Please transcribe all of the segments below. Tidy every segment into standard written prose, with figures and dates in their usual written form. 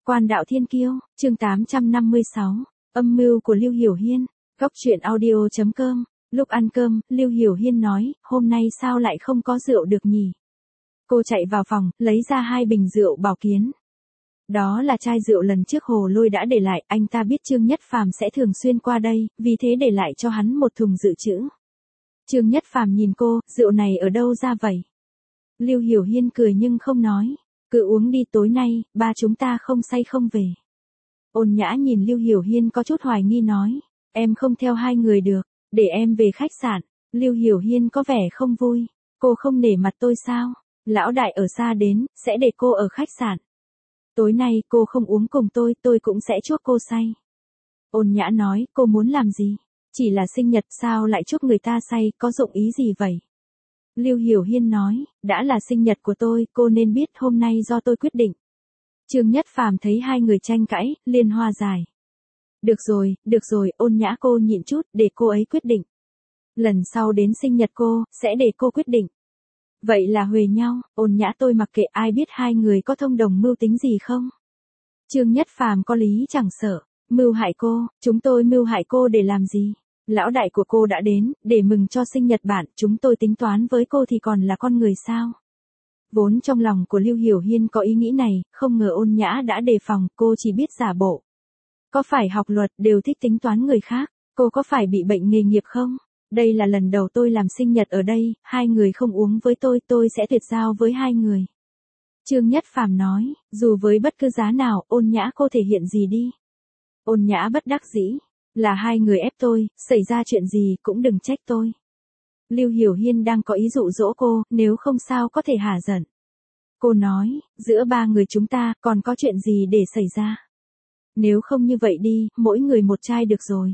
Quan đạo thiên kiêu, chương 856, âm mưu của Lưu Hiểu Hiên, góc truyện audio.com, lúc ăn cơm, Lưu Hiểu Hiên nói, hôm nay sao lại không có rượu được nhỉ? Cô chạy vào phòng, lấy ra 2 bình rượu Bảo Kiến. Đó là chai rượu lần trước Hồ Lôi đã để lại, anh ta biết Trương Nhất Phàm sẽ thường xuyên qua đây, vì thế để lại cho hắn một thùng dự trữ. Trương Nhất Phàm nhìn cô, rượu này ở đâu ra vậy? Lưu Hiểu Hiên cười nhưng không nói. Cứ uống đi, tối nay, ba chúng ta không say không về. Ôn Nhã nhìn Lưu Hiểu Hiên có chút hoài nghi nói, em không theo 2 người được, để em về khách sạn. Lưu Hiểu Hiên có vẻ không vui, cô không nể mặt tôi sao? Lão đại ở xa đến, sẽ để cô ở khách sạn. Tối nay cô không uống cùng tôi cũng sẽ chuốc cô say. Ôn Nhã nói, cô muốn làm gì? Chỉ là sinh nhật sao lại chuốc người ta say, có dụng ý gì vậy? Lưu Hiểu Hiên nói, đã là sinh nhật của tôi, cô nên biết hôm nay do tôi quyết định. Trương Nhất Phàm thấy 2 người tranh cãi, liền hòa giải. Được rồi, Ôn Nhã cô nhịn chút, để cô ấy quyết định. Lần sau đến sinh nhật cô, sẽ để cô quyết định. Vậy là huề nhau, Ôn Nhã tôi mặc kệ, ai biết 2 người có thông đồng mưu tính gì không? Trương Nhất Phàm có lý chẳng sợ, mưu hại cô, chúng tôi mưu hại cô để làm gì? Lão đại của cô đã đến, để mừng cho sinh nhật bạn, chúng tôi tính toán với cô thì còn là con người sao? Vốn trong lòng của Lưu Hiểu Hiên có ý nghĩ này, không ngờ Ôn Nhã đã đề phòng, cô chỉ biết giả bộ. Có phải học luật đều thích tính toán người khác, cô có phải bị bệnh nghề nghiệp không? Đây là lần đầu tôi làm sinh nhật ở đây, 2 người không uống với tôi sẽ tuyệt giao với 2 người. Trương Nhất Phàm nói, dù với bất cứ giá nào, Ôn Nhã cô thể hiện gì đi. Ôn Nhã bất đắc dĩ. Là 2 người ép tôi, xảy ra chuyện gì cũng đừng trách tôi. Lưu Hiểu Hiên đang có ý dụ dỗ cô, nếu không sao có thể hả giận. Cô nói, giữa 3 người chúng ta còn có chuyện gì để xảy ra. Nếu không như vậy đi, mỗi người một chai được rồi.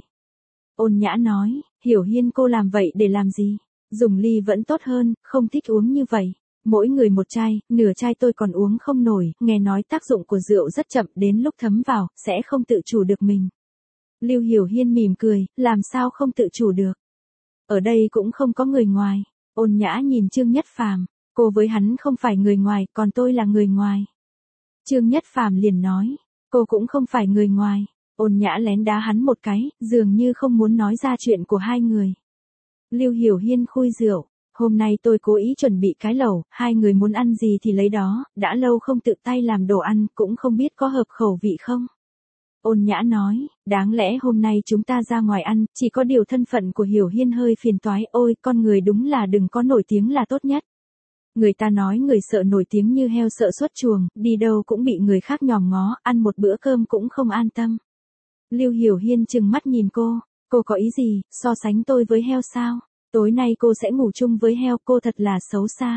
Ôn Nhã nói, Hiểu Hiên cô làm vậy để làm gì? Dùng ly vẫn tốt hơn, không thích uống như vậy. Mỗi người một chai, nửa chai tôi còn uống không nổi, nghe nói tác dụng của rượu rất chậm, đến lúc thấm vào, sẽ không tự chủ được mình. Lưu Hiểu Hiên mỉm cười, làm sao không tự chủ được. Ở đây cũng không có người ngoài. Ôn Nhã nhìn Trương Nhất Phàm, cô với hắn không phải người ngoài, còn tôi là người ngoài. Trương Nhất Phàm liền nói, cô cũng không phải người ngoài. Ôn Nhã lén đá hắn một cái, dường như không muốn nói ra chuyện của 2 người. Lưu Hiểu Hiên khui rượu, hôm nay tôi cố ý chuẩn bị cái lẩu, 2 người muốn ăn gì thì lấy đó, đã lâu không tự tay làm đồ ăn, cũng không biết có hợp khẩu vị không. Ôn Nhã nói, đáng lẽ hôm nay chúng ta ra ngoài ăn, chỉ có điều thân phận của Hiểu Hiên hơi phiền toái, ôi, con người đúng là đừng có nổi tiếng là tốt nhất. Người ta nói người sợ nổi tiếng như heo sợ xuất chuồng, đi đâu cũng bị người khác nhòm ngó, ăn một bữa cơm cũng không an tâm. Lưu Hiểu Hiên trừng mắt nhìn cô có ý gì, so sánh tôi với heo sao? Tối nay cô sẽ ngủ chung với heo, cô thật là xấu xa.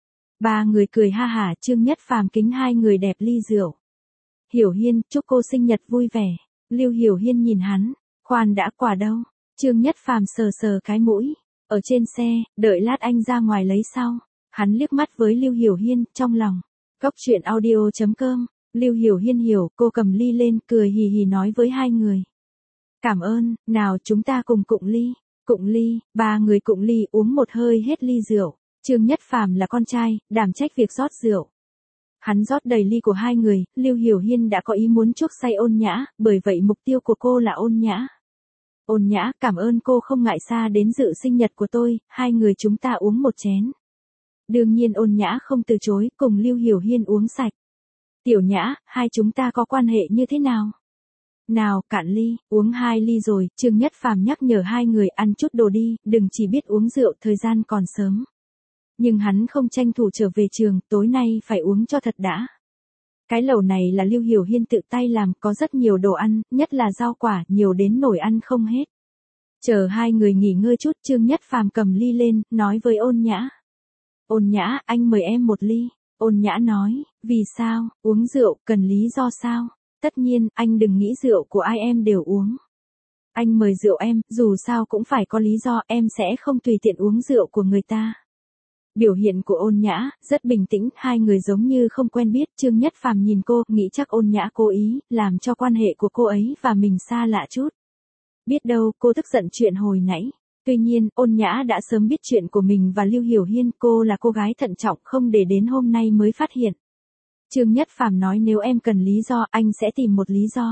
3 người cười ha hả, Trương Nhất Phàm kính 2 người đẹp ly rượu. Hiểu Hiên, chúc cô sinh nhật vui vẻ. Lưu Hiểu Hiên nhìn hắn, khoan đã, quả đâu? Trương Nhất Phàm sờ sờ cái mũi, ở trên xe, đợi lát anh ra ngoài lấy sau. Hắn liếc mắt với Lưu Hiểu Hiên, trong lòng. Góc truyện audio.com, Lưu Hiểu Hiên hiểu, cô cầm ly lên, cười hì hì nói với 2 người. Cảm ơn, nào chúng ta cùng cụng ly. Cụng ly, 3 người cụng ly uống một hơi hết ly rượu. Trương Nhất Phàm là con trai, đảm trách việc rót rượu. Hắn rót đầy ly của 2 người, Lưu Hiểu Hiên đã có ý muốn chuốc say Ôn Nhã, bởi vậy mục tiêu của cô là Ôn Nhã. Ôn Nhã, cảm ơn cô không ngại xa đến dự sinh nhật của tôi, 2 người chúng ta uống một chén. Đương nhiên Ôn Nhã không từ chối, cùng Lưu Hiểu Hiên uống sạch. Tiểu Nhã, 2 chúng ta có quan hệ như thế nào? Nào, cạn ly, uống 2 ly rồi, Trương Nhất Phàm nhắc nhở 2 người ăn chút đồ đi, đừng chỉ biết uống rượu, thời gian còn sớm. Nhưng hắn không tranh thủ trở về trường, tối nay phải uống cho thật đã. Cái lẩu này là Lưu Hiểu Hiên tự tay làm, có rất nhiều đồ ăn, nhất là rau quả, nhiều đến nổi ăn không hết. Chờ 2 người nghỉ ngơi chút, Trương Nhất Phàm cầm ly lên, nói với Ôn Nhã. Ôn Nhã, anh mời em một ly. Ôn Nhã nói, vì sao, uống rượu, cần lý do sao? Tất nhiên, anh đừng nghĩ rượu của ai em đều uống. Anh mời rượu em, dù sao cũng phải có lý do, em sẽ không tùy tiện uống rượu của người ta. Biểu hiện của Ôn Nhã, rất bình tĩnh, 2 người giống như không quen biết, Trương Nhất Phàm nhìn cô, nghĩ chắc Ôn Nhã cố ý, làm cho quan hệ của cô ấy và mình xa lạ chút. Biết đâu, cô tức giận chuyện hồi nãy. Tuy nhiên, Ôn Nhã đã sớm biết chuyện của mình và Lưu Hiểu Hiên, cô là cô gái thận trọng không để đến hôm nay mới phát hiện. Trương Nhất Phàm nói nếu em cần lý do anh sẽ tìm một lý do.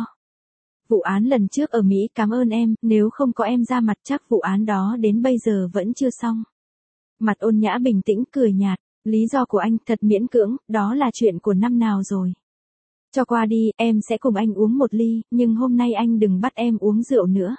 Vụ án lần trước ở Mỹ cảm ơn em, nếu không có em ra mặt chắc vụ án đó đến bây giờ vẫn chưa xong. Mặt Ôn Nhã bình tĩnh cười nhạt, lý do của anh thật miễn cưỡng, đó là chuyện của năm nào rồi. Cho qua đi, em sẽ cùng anh uống một ly, nhưng hôm nay anh đừng bắt em uống rượu nữa.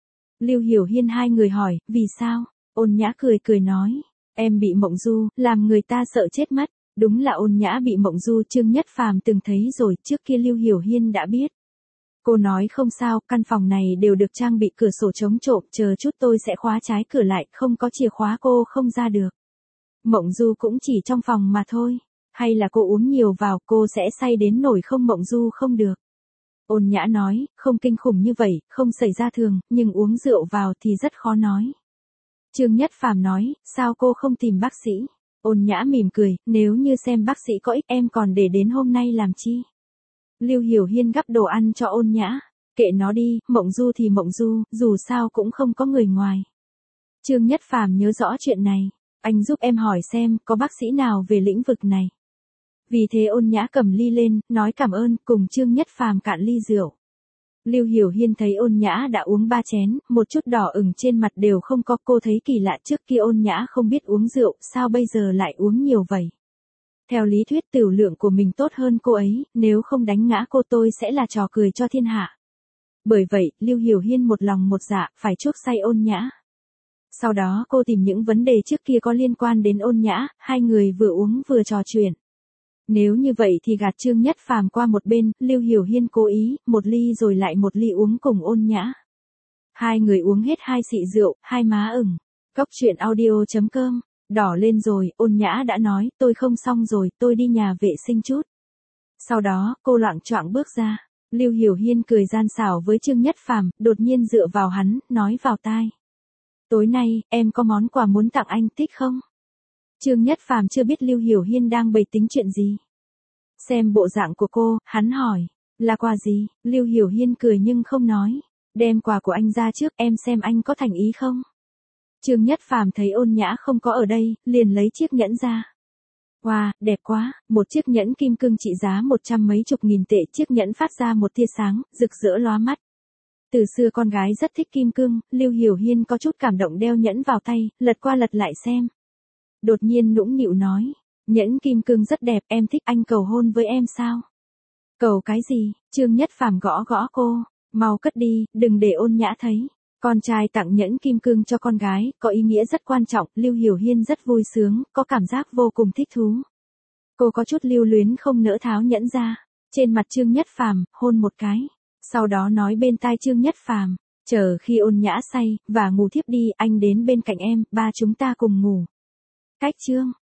Lưu Hiểu Hiên hai người hỏi, vì sao? Ôn Nhã cười cười nói, em bị mộng du, làm người ta sợ chết mất. Đúng là Ôn Nhã bị mộng du, Trương Nhất Phàm từng thấy rồi, trước kia Lưu Hiểu Hiên đã biết. Cô nói không sao, căn phòng này đều được trang bị cửa sổ chống trộm, chờ chút tôi sẽ khóa trái cửa lại, không có chìa khóa cô không ra được. Mộng du cũng chỉ trong phòng mà thôi. Hay là cô uống nhiều vào, cô sẽ say đến nổi không mộng du không được. Ôn Nhã nói, không kinh khủng như vậy, không xảy ra thường, nhưng uống rượu vào thì rất khó nói. Trương Nhất Phàm nói, sao cô không tìm bác sĩ? Ôn Nhã mỉm cười, nếu như xem bác sĩ có ích em còn để đến hôm nay làm chi? Lưu Hiểu Hiên gắp đồ ăn cho Ôn Nhã, kệ nó đi, mộng du thì mộng du, dù sao cũng không có người ngoài. Trương Nhất Phàm nhớ rõ chuyện này, anh giúp em hỏi xem có bác sĩ nào về lĩnh vực này. Vì thế Ôn Nhã cầm ly lên, nói cảm ơn, cùng Trương Nhất Phàm cạn ly rượu. Lưu Hiểu Hiên thấy Ôn Nhã đã uống 3 chén, một chút đỏ ửng trên mặt đều không có, cô thấy kỳ lạ, trước kia Ôn Nhã không biết uống rượu, sao bây giờ lại uống nhiều vậy? Theo lý thuyết tửu lượng của mình tốt hơn cô ấy, nếu không đánh ngã cô tôi sẽ là trò cười cho thiên hạ. Bởi vậy, Lưu Hiểu Hiên một lòng một dạ, phải chuốc say Ôn Nhã. Sau đó cô tìm những vấn đề trước kia có liên quan đến Ôn Nhã, hai người vừa uống vừa trò chuyện. Nếu như vậy thì gạt Trương Nhất Phàm qua một bên, Lưu Hiểu Hiên cố ý, một ly rồi lại một ly uống cùng Ôn Nhã. Hai người uống hết 2 xị rượu, hai má ửng. Cốc truyện audio.com, đỏ lên rồi, Ôn Nhã đã nói, tôi không xong rồi, tôi đi nhà vệ sinh chút. Sau đó, cô loạng choạng bước ra. Lưu Hiểu Hiên cười gian xảo với Trương Nhất Phàm, đột nhiên dựa vào hắn, nói vào tai. Tối nay, em có món quà muốn tặng anh, thích không? Trương Nhất Phàm chưa biết Lưu Hiểu Hiên đang bày tính chuyện gì. Xem bộ dạng của cô, hắn hỏi, là quà gì? Lưu Hiểu Hiên cười nhưng không nói. Đem quà của anh ra trước, em xem anh có thành ý không? Trương Nhất Phàm thấy Ôn Nhã không có ở đây, liền lấy chiếc nhẫn ra. Wow, đẹp quá, một chiếc nhẫn kim cương trị giá 100 mấy chục nghìn tệ, chiếc nhẫn phát ra một tia sáng, rực rỡ lóa mắt. Từ xưa con gái rất thích kim cương, Lưu Hiểu Hiên có chút cảm động đeo nhẫn vào tay, lật qua lật lại xem. Đột nhiên nũng nịu nói, nhẫn kim cương rất đẹp, em thích, anh cầu hôn với em sao? Cầu cái gì? Trương Nhất Phàm gõ gõ cô, mau cất đi, đừng để Ôn Nhã thấy. Con trai tặng nhẫn kim cương cho con gái, có ý nghĩa rất quan trọng, Lưu Hiểu Hiên rất vui sướng, có cảm giác vô cùng thích thú. Cô có chút lưu luyến không nỡ tháo nhẫn ra, trên mặt Trương Nhất Phàm, hôn một cái. Sau đó nói bên tai Trương Nhất Phàm, chờ khi Ôn Nhã say, và ngủ thiếp đi, anh đến bên cạnh em, ba chúng ta cùng ngủ. Cách chương.